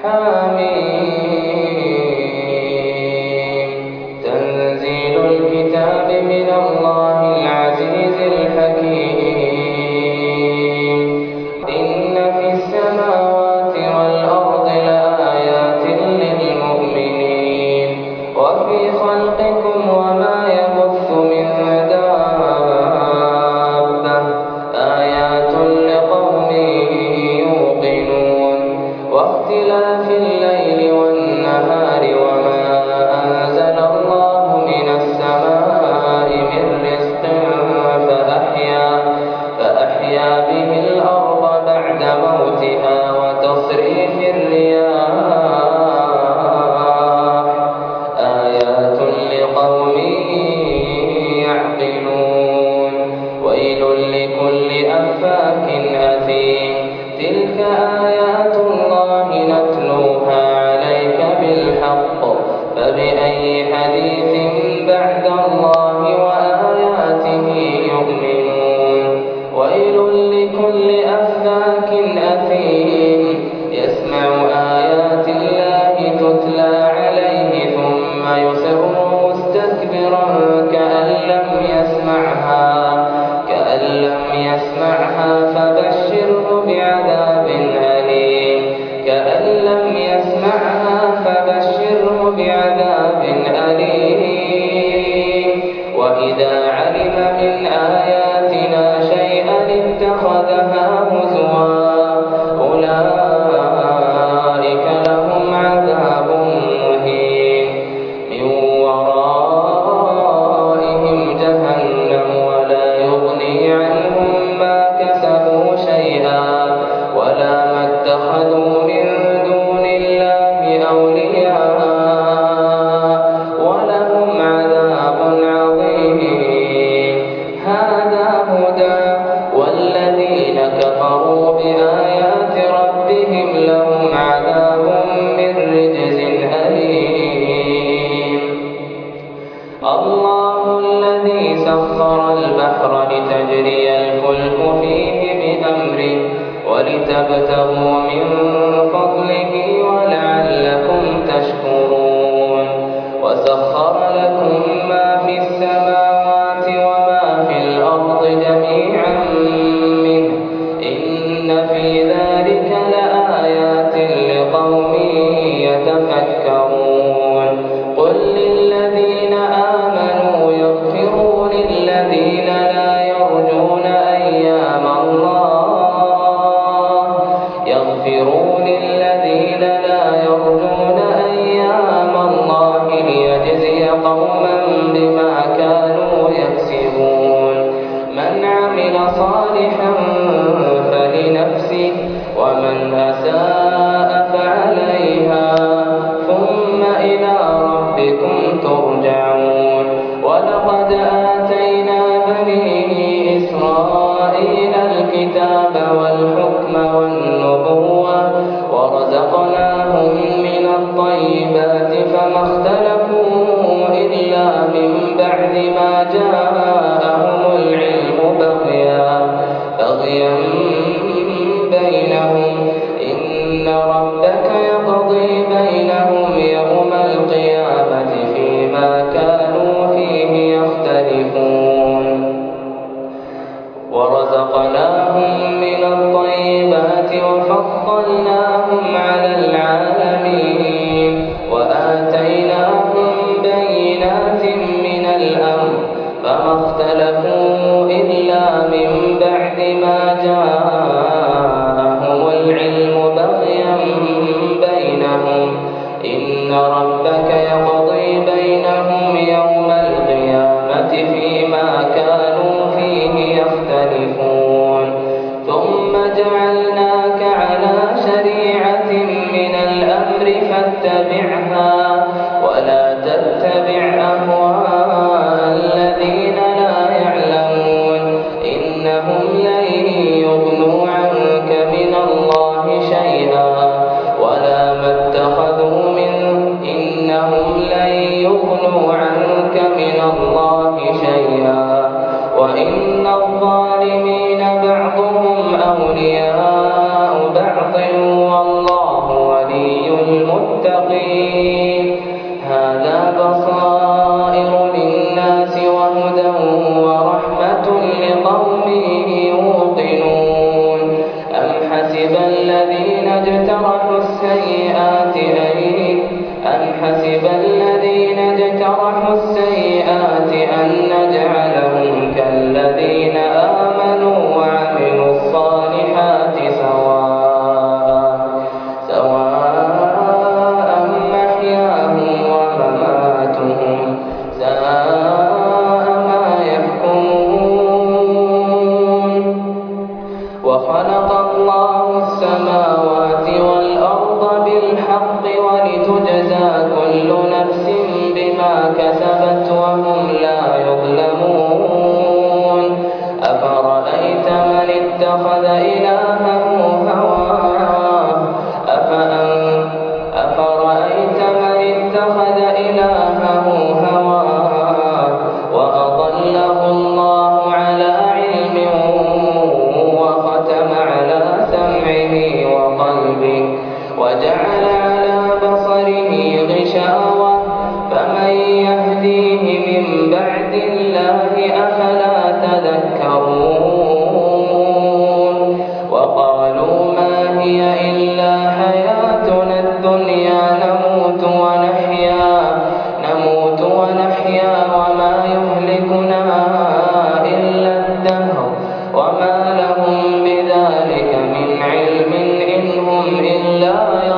حميم تنزيل الكتاب من الله العزيز الحكيم إن في السماوات والأرض لآيات للمؤمنين وفي خلقكم وما يبث من دابة آيات لقوم يوقنون واختلاف الليل والنهار وما أنزل الله من السماء من رزق فأحيا به الأرض بعد موتها وتصريف الرياح آيات لقوم يعقلون ويل لكل أفاك أثيم تلك آيات الله نتلوها عليك بالحق فبأي حديث بعد الله وآياته يؤمنون ويل لكل أفاك أثيم يسمع آيات الله تتلى عليه ثم يصر مستكبرا كأن لم يسمعها فبشره بعذاب أليم وإذا علم من آياتنا شيئا اتخذها هزوا أولئك لهم عذاب مهين من ورائهم جهنم ولا يغني عنهم ما كسبوا شيئا ولا ما اتخذوا من دون الله أولياء ولهم عذاب عظيم هذا هدى والذين كفروا بآيات ربهم لهم عذاب من رجز أليم الله الذي سخر البحر لتجري الفلك فيه بأمره ولتبتغوا من فضله ولعلكم تشكرون وسخر لكم ما في السماوات وما في الأرض جميعا منه إن في ذلك لآيات لقوم يتفكرون قل للذين آمنوا يغفروا للذين لا يرجون أيام الله ليجزي قوما بما كانوا يكسبون من عمل صالحا فلنفسه ومن أساء فعليها ثم إلى ربكم ترجعون ولقد آتينا بني إسرائيل الكتاب والحكم والنبوة ورزقناهم من الطيبات فما اختلفوا إلا من بعد ما جاءهم العلم بغيا بينهم إن ربك يقضي بينهم يوم القيامة فيما كانوا فيه يختلفون ورزقناهم من الطيبات وفضلناهم على العالمين وآتيناهم بينات من الأمر فما اختلفوا إلا من بعد ما جاءهم العلم بغيا بينهم إن ربك يقضي بينهم يوم القيامة فيما كانوا فيه يختلفون ثم جعلناك على شريعة من الأمر فاتبعها ولا تتبع أهواء الذين لا يعلمون إنهم لن يغنوا عنك من الله شيئا ولا ما اتخذوا إنهم لن يغنوا عنك من الله شيئا وإن الظالمين بعضهم أولياء بعض والله ولي المتقين هذا بصائر للناس وهدى ورحمة لقوم يوقنون أم حسب الذين اجترحوا السيئات أن نجعلهم كالذين آمنوا وعملوا الصالحات سواء محياهم ومماتهم ساء ما يحكمون وخلق الله السماوات والأرض بالحق ولتجزى كل نفس بما كسبت وهم لا يظلمون أفرأيت من اتخذ إلهه هواه وأضله الله على علم وختم على سمعه وقلبه وجعل على بصره غشاوة فمن يهديه من بعد الله أفلا تذكرون وقالوا ما هي إلا حياتنا الدنيا نموت ونحيا وما يهلكنا إلا الدهر وما لهم بذلك من علم إن هم إلا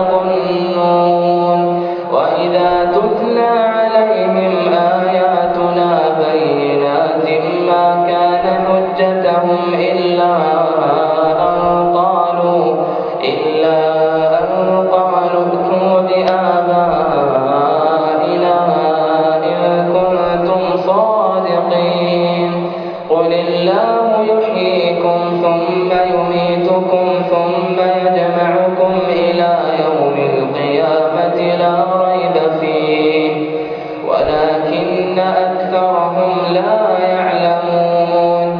يظنون وإذا تتلى عليهم آياتنا بينات ما كان حجتهم إلا أن قالوا ائتوا بآبائنا إن كنتم صادقين قل الله يحييكم ثم يميتكم ثم يجمعكم إلى يوم القيامة لا ريب فيه ولكن أكثرهم لا يعلمون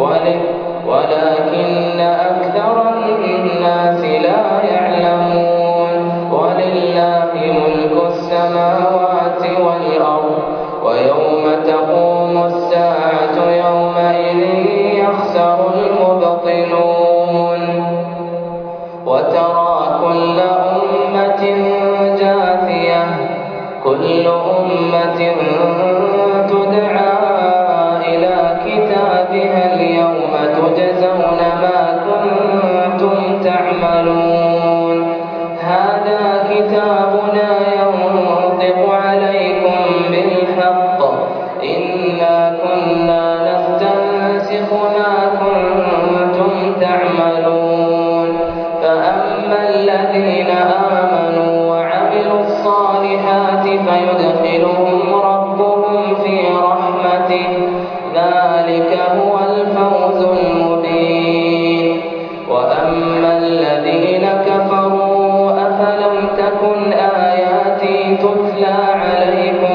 ولكن أكثر الناس لا يعلمون ولله ملك السماوات والأرض ويوم تقوم الساعة يومئذ يخسر المبطلون وترى كل أمة جاثية كل أمة تدعى إلى كتابها اليوم تجزون ما كنتم تعملون هذا كتابنا ينطق عليكم بالحق إنا كنا نستنسخ ما كنتم تعملون فأما الذين آمنوا وعملوا الصالحات فيدخلهم ربهم في رحمته ذلك هو الفوز المبين وأما الذين كفروا أفلم تكن آياتي تتلى عليكم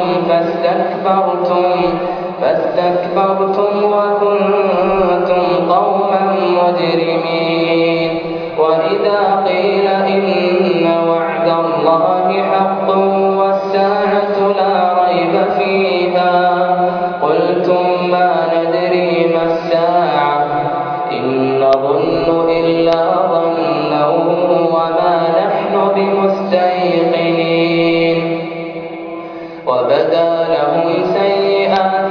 فاستكبرتم وكنتم قوما مجرمين وإذا قيل إن وعد الله حق والساعة لا ريب فيها قلتم ما ندري ما الساعة إن نظن إلا ظنا وما نحن بمستيقنين وبدا لهم سيئات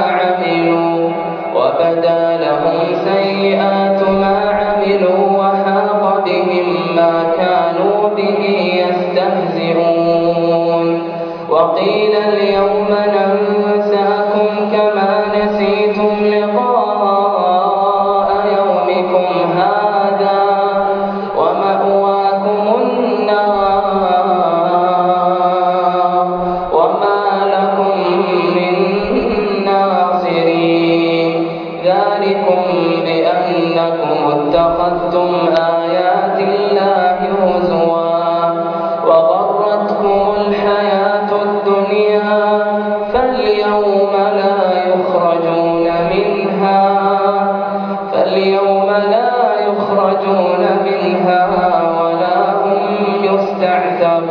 ما عملوا وحاق بهم ما كانوا به يستهزئون وقيل اليوم ننساكم كما نسيتم لقاء يومكم هذا ومأواكم النار وما لكم من ناصرين ذلكم بأنكم اتخذتم آيات الله هزوا وغرتكم الحياة الدنيا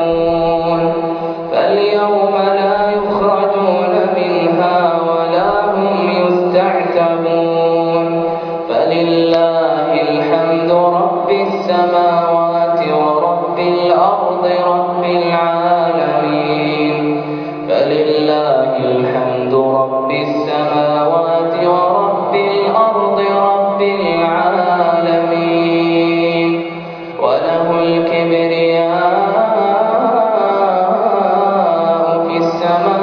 يستعتبون فاليوم لا يخرجون منها ولا هم يستعتبون فلله الحمد رب السماوات ورب الأرض رب العالمين فلله الحمد رب السماوات ورب الأرض رب العالمين وله الكبرياء في السماوات